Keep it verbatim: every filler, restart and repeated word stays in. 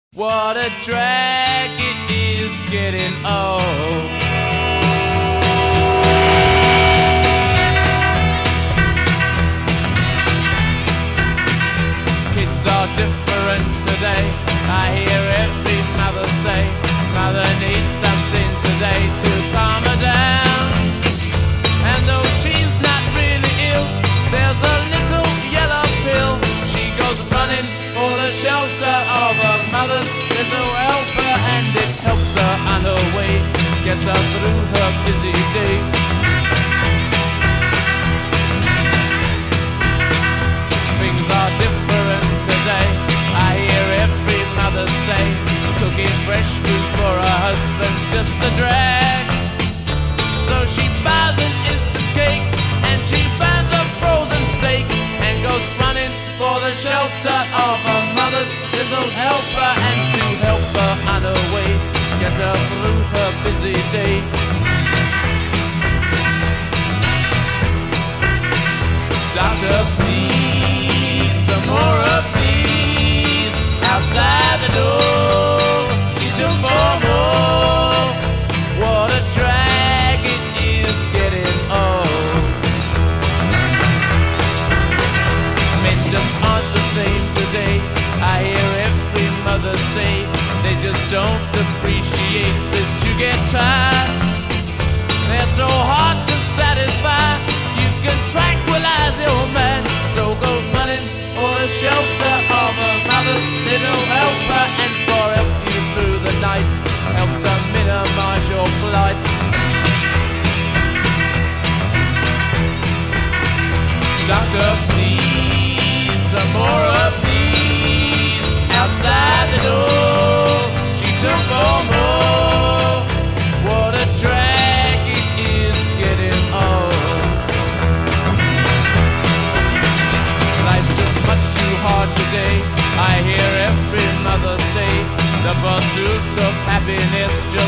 What a drag it is getting old. Kids are different today. I hear every mother say, mother needs something today to calm her down. And though she's not really ill, there's a little yellow pill. She goes running for the shelter of her mother's little helper, and it helps her on her way, gets her through her busy day. Things are different today. I hear every mother say, cooking fresh food for her husband's just a drag. So she buys an instant cake and she finds a frozen steak and goes running for the shelter of her mother's little helper, and to help her on her way, get her through her busy day. Doctor, please, some more of these outside the door. She took four more. What a drag it is getting old. Men just aren't the same today. I hear every mother say they just don't appreciate that you get tired. They're so hard to satisfy. You can tranquilize your man, so go running for the shelter of a mother's little helper, and for help you through the night, help to minimize your flight. Doctor, please, some more of these outside the door. She took four more. What a drag it is getting old. Life's just much too hard today. I hear every mother say the pursuit of happiness just